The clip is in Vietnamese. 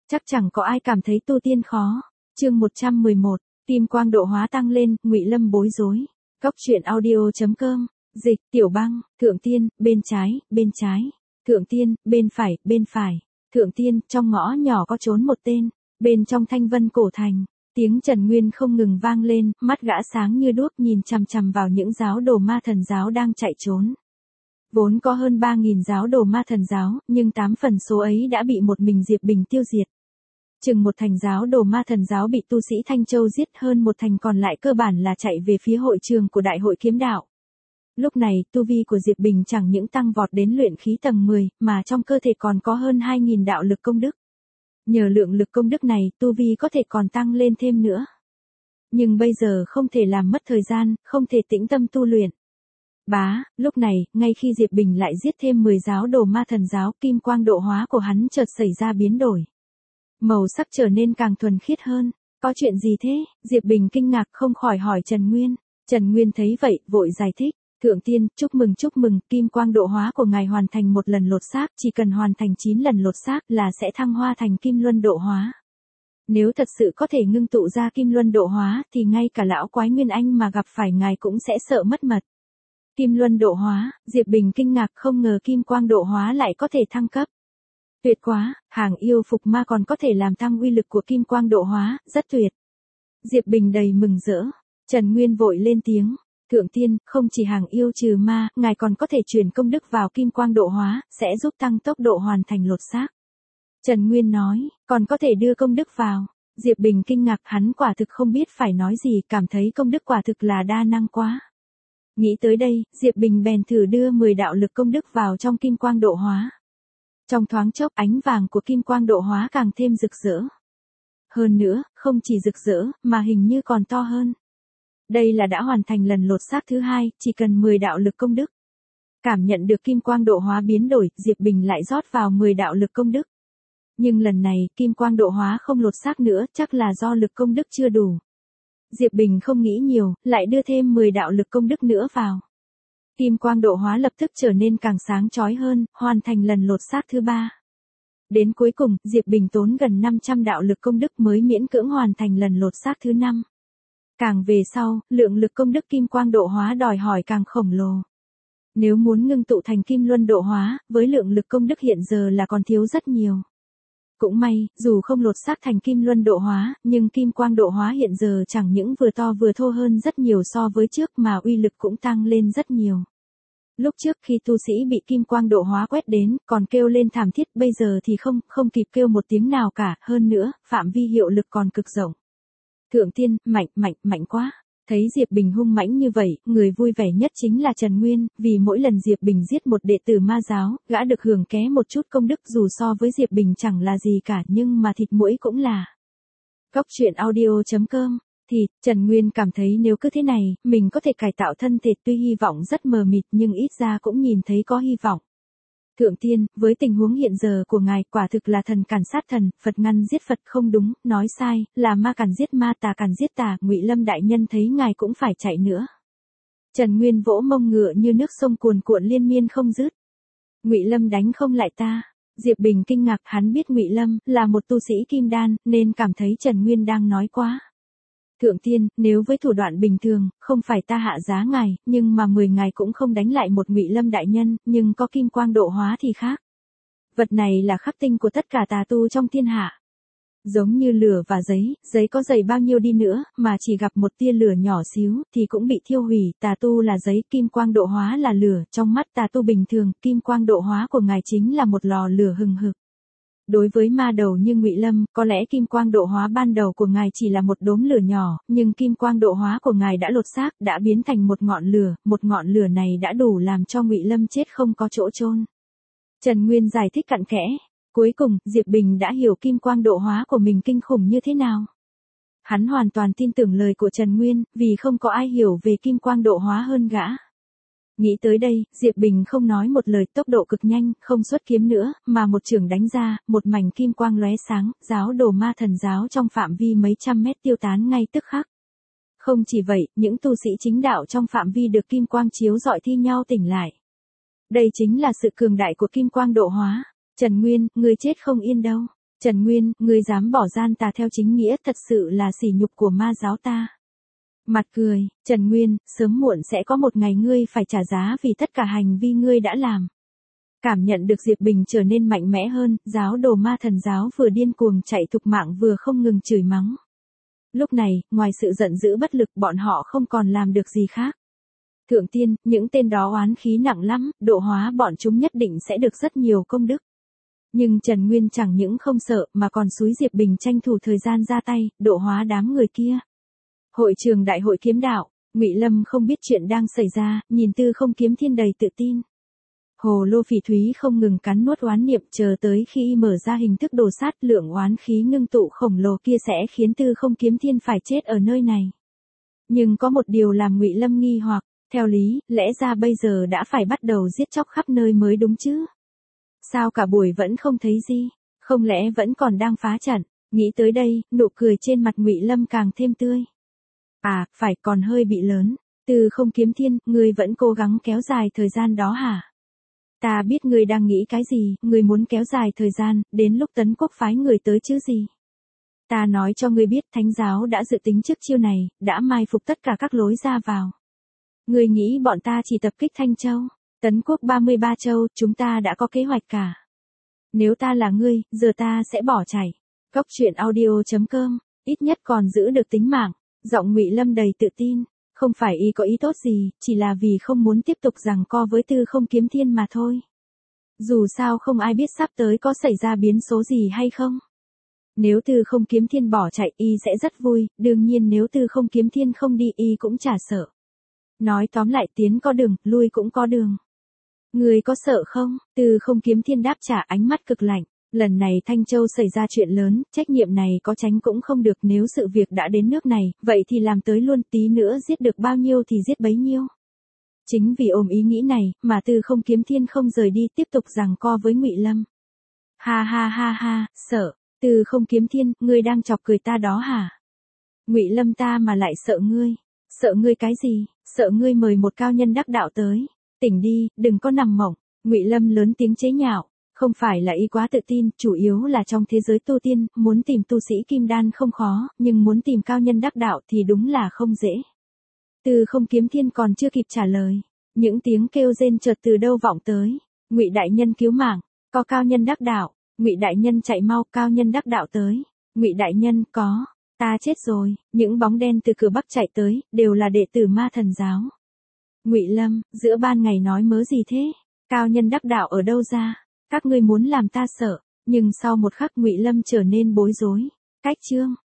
Chắc chẳng có ai cảm thấy tu tiên khó. Chương 111, kim quang độ hóa tăng lên, Ngụy Lâm bối rối. Góc truyện audio.com, dịch, Tiểu Băng, Thượng Tiên, bên trái, Thượng Tiên, bên phải, Thượng Tiên, trong ngõ nhỏ có trốn một tên, bên trong Thanh Vân cổ thành. Tiếng Trần Nguyên không ngừng vang lên, mắt gã sáng như đuốc nhìn chằm chằm vào những giáo đồ ma thần giáo đang chạy trốn. Vốn có hơn 3.000 giáo đồ ma thần giáo, nhưng 8 phần số ấy đã bị một mình Diệp Bình tiêu diệt. Chừng một thành giáo đồ ma thần giáo bị tu sĩ Thanh Châu giết, hơn một thành còn lại cơ bản là chạy về phía hội trường của Đại hội Kiếm Đạo. Lúc này, tu vi của Diệp Bình chẳng những tăng vọt đến luyện khí tầng 10, mà trong cơ thể còn có hơn 2.000 đạo lực công đức. Nhờ lượng lực công đức này, tu vi có thể còn tăng lên thêm nữa. Nhưng bây giờ không thể làm mất thời gian, không thể tĩnh tâm tu luyện. Lúc này, ngay khi Diệp Bình lại giết thêm 10 giáo đồ ma thần giáo, kim quang độ hóa của hắn chợt xảy ra biến đổi. Màu sắc trở nên càng thuần khiết hơn. Có chuyện gì thế? Diệp Bình kinh ngạc không khỏi hỏi Trần Nguyên. Trần Nguyên thấy vậy, vội giải thích. Thượng Tiên, chúc mừng, kim quang độ hóa của ngài hoàn thành một lần lột xác, chỉ cần hoàn thành 9 lần lột xác là sẽ thăng hoa thành kim luân độ hóa. Nếu thật sự có thể ngưng tụ ra kim luân độ hóa, thì ngay cả lão quái Nguyên Anh mà gặp phải ngài cũng sẽ sợ mất mật. Kim luân độ hóa, Diệp Bình kinh ngạc không ngờ kim quang độ hóa lại có thể thăng cấp. Tuyệt quá, hàng yêu phục ma còn có thể làm tăng uy lực của kim quang độ hóa, rất tuyệt. Diệp Bình đầy mừng rỡ. Trần Nguyên vội lên tiếng. Thượng Tiên, không chỉ hàng yêu trừ ma, ngài còn có thể chuyển công đức vào kim quang độ hóa, sẽ giúp tăng tốc độ hoàn thành lột xác. Trần Nguyên nói, còn có thể đưa công đức vào. Diệp Bình kinh ngạc, hắn quả thực không biết phải nói gì, cảm thấy công đức quả thực là đa năng quá. Nghĩ tới đây, Diệp Bình bèn thử đưa 10 đạo lực công đức vào trong kim quang độ hóa. Trong thoáng chốc, ánh vàng của kim quang độ hóa càng thêm rực rỡ. Hơn nữa, không chỉ rực rỡ, mà hình như còn to hơn. Đây là đã hoàn thành lần lột xác thứ 2, chỉ cần 10 đạo lực công đức. Cảm nhận được kim quang độ hóa biến đổi, Diệp Bình lại rót vào 10 đạo lực công đức. Nhưng lần này, kim quang độ hóa không lột xác nữa, chắc là do lực công đức chưa đủ. Diệp Bình không nghĩ nhiều, lại đưa thêm 10 đạo lực công đức nữa vào. Kim quang độ hóa lập tức trở nên càng sáng chói hơn, hoàn thành lần lột xác thứ 3. Đến cuối cùng, Diệp Bình tốn gần 500 đạo lực công đức mới miễn cưỡng hoàn thành lần lột xác thứ 5. Càng về sau, lượng lực công đức kim quang độ hóa đòi hỏi càng khổng lồ. Nếu muốn ngưng tụ thành kim luân độ hóa, với lượng lực công đức hiện giờ là còn thiếu rất nhiều. Cũng may, dù không lột xác thành kim luân độ hóa, nhưng kim quang độ hóa hiện giờ chẳng những vừa to vừa thô hơn rất nhiều so với trước mà uy lực cũng tăng lên rất nhiều. Lúc trước khi tu sĩ bị kim quang độ hóa quét đến, còn kêu lên thảm thiết, bây giờ thì không kịp kêu một tiếng nào cả, hơn nữa, phạm vi hiệu lực còn cực rộng. Thượng Tiên, mạnh quá. Thấy Diệp Bình hung mãnh như vậy, người vui vẻ nhất chính là Trần Nguyên, vì mỗi lần Diệp Bình giết một đệ tử ma giáo, gã được hưởng ké một chút công đức, dù so với Diệp Bình chẳng là gì cả, nhưng mà thịt muỗi cũng là. Góc truyện audio.com, Trần Nguyên cảm thấy nếu cứ thế này, mình có thể cải tạo thân thể, tuy hy vọng rất mờ mịt nhưng ít ra cũng nhìn thấy có hy vọng. Thượng Tiên, với tình huống hiện giờ của ngài, quả thực là thần cản sát thần, Phật ngăn giết Phật, không đúng, nói sai, là ma cản giết ma, tà cản giết tà, Ngụy Lâm đại nhân thấy ngài cũng phải chạy nữa. Trần Nguyên vỗ mông ngựa như nước sông cuồn cuộn liên miên không dứt. Ngụy Lâm đánh không lại ta. Diệp Bình kinh ngạc, hắn biết Ngụy Lâm là một tu sĩ kim đan, nên cảm thấy Trần Nguyên đang nói quá. Thượng Tiên, nếu với thủ đoạn bình thường, không phải ta hạ giá ngài, nhưng mà 10 ngày cũng không đánh lại một Ngụy Lâm đại nhân, nhưng có kim quang độ hóa thì khác. Vật này là khắc tinh của tất cả tà tu trong thiên hạ. Giống như lửa và giấy có dày bao nhiêu đi nữa, mà chỉ gặp một tia lửa nhỏ xíu, thì cũng bị thiêu hủy, tà tu là giấy, kim quang độ hóa là lửa, trong mắt tà tu bình thường, kim quang độ hóa của ngài chính là một lò lửa hừng hực. Đối với ma đầu như Ngụy Lâm, có lẽ kim quang độ hóa ban đầu của ngài chỉ là một đốm lửa nhỏ, nhưng kim quang độ hóa của ngài đã lột xác, đã biến thành một ngọn lửa này đã đủ làm cho Ngụy Lâm chết không có chỗ chôn. Trần Nguyên giải thích cặn kẽ. Cuối cùng, Diệp Bình đã hiểu kim quang độ hóa của mình kinh khủng như thế nào. Hắn hoàn toàn tin tưởng lời của Trần Nguyên, vì không có ai hiểu về kim quang độ hóa hơn gã. Nghĩ tới đây, Diệp Bình không nói một lời, tốc độ cực nhanh, không xuất kiếm nữa, mà một chưởng đánh ra, một mảnh kim quang lóe sáng, giáo đồ ma thần giáo trong phạm vi mấy trăm mét tiêu tán ngay tức khắc. Không chỉ vậy, những tu sĩ chính đạo trong phạm vi được kim quang chiếu rọi thi nhau tỉnh lại. Đây chính là sự cường đại của kim quang độ hóa. Trần Nguyên, ngươi chết không yên đâu. Trần Nguyên, ngươi dám bỏ gian tà theo chính nghĩa, thật sự là sỉ nhục của ma giáo ta. Mặt cười, Trần Nguyên, sớm muộn sẽ có một ngày ngươi phải trả giá vì tất cả hành vi ngươi đã làm. Cảm nhận được Diệp Bình trở nên mạnh mẽ hơn, giáo đồ ma thần giáo vừa điên cuồng chạy thục mạng vừa không ngừng chửi mắng. Lúc này, ngoài sự giận dữ bất lực bọn họ không còn làm được gì khác. Thượng tiên, những tên đó oán khí nặng lắm, độ hóa bọn chúng nhất định sẽ được rất nhiều công đức. Nhưng Trần Nguyên chẳng những không sợ mà còn xúi Diệp Bình tranh thủ thời gian ra tay, độ hóa đám người kia. Hội trường đại hội kiếm đạo, Ngụy Lâm không biết chuyện đang xảy ra, nhìn Tư Không Kiếm Thiên đầy tự tin. Hồ lô phỉ thúy không ngừng cắn nuốt oán niệm, chờ tới khi mở ra hình thức đồ sát, lượng oán khí ngưng tụ khổng lồ kia sẽ khiến Tư Không Kiếm Thiên phải chết ở nơi này. Nhưng có một điều làm Ngụy Lâm nghi hoặc, theo lý, lẽ ra bây giờ đã phải bắt đầu giết chóc khắp nơi mới đúng chứ. Sao cả buổi vẫn không thấy gì, không lẽ vẫn còn đang phá trận? Nghĩ tới đây, nụ cười trên mặt Ngụy Lâm càng thêm tươi. À, phải, còn hơi bị lớn. Tư Không Kiếm Thiên, ngươi vẫn cố gắng kéo dài thời gian đó hả? Ta biết ngươi đang nghĩ cái gì, ngươi muốn kéo dài thời gian, đến lúc Tấn Quốc phái người tới chứ gì. Ta nói cho ngươi biết, Thánh giáo đã dự tính trước chiêu này, đã mai phục tất cả các lối ra vào. Ngươi nghĩ bọn ta chỉ tập kích Thanh Châu, Tấn Quốc 33 châu, chúng ta đã có kế hoạch cả. Nếu ta là ngươi, giờ ta sẽ bỏ chạy. Cốc truyện audio.com, ít nhất còn giữ được tính mạng. Giọng Ngụy Lâm đầy tự tin, không phải y có ý tốt gì, chỉ là vì không muốn tiếp tục giằng co với Tư Không Kiếm Thiên mà thôi. Dù sao không ai biết sắp tới có xảy ra biến số gì hay không. Nếu Tư Không Kiếm Thiên bỏ chạy y sẽ rất vui, đương nhiên nếu Tư Không Kiếm Thiên không đi y cũng chả sợ. Nói tóm lại, tiến có đường, lui cũng có đường. Người có sợ không? Tư Không Kiếm Thiên đáp trả, ánh mắt cực lạnh. Lần này Thanh Châu xảy ra chuyện lớn, trách nhiệm này có tránh cũng không được, nếu sự việc đã đến nước này, vậy thì làm tới luôn, tí nữa giết được bao nhiêu thì giết bấy nhiêu. Chính vì ôm ý nghĩ này, mà Tư Không Kiếm Thiên không rời đi, tiếp tục giằng co với Ngụy Lâm. Ha ha ha ha, sợ, Tư Không Kiếm Thiên, ngươi đang chọc cười ta đó hả? Ngụy Lâm, ta mà lại sợ ngươi. Sợ ngươi cái gì? Sợ ngươi mời một cao nhân đắc đạo tới. Tỉnh đi, đừng có nằm mộng. Ngụy Lâm lớn tiếng chế nhạo. Không phải là y quá tự tin, chủ yếu là trong thế giới tu tiên, muốn tìm tu sĩ kim đan không khó, nhưng muốn tìm cao nhân đắc đạo thì đúng là không dễ. Tư Không Kiếm Thiên còn chưa kịp trả lời, những tiếng kêu rên chợt từ đâu vọng tới. Ngụy đại nhân cứu mạng, có cao nhân đắc đạo. Ngụy đại nhân chạy mau, cao nhân đắc đạo tới. Ngụy đại nhân, có, ta chết rồi. Những bóng đen từ cửa bắc chạy tới, đều là đệ tử ma thần giáo. Ngụy Lâm, giữa ban ngày nói mớ gì thế? Cao nhân đắc đạo ở đâu ra? Các ngươi muốn làm ta sợ. Nhưng sau một khắc Ngụy Lâm trở nên bối rối. Cách chương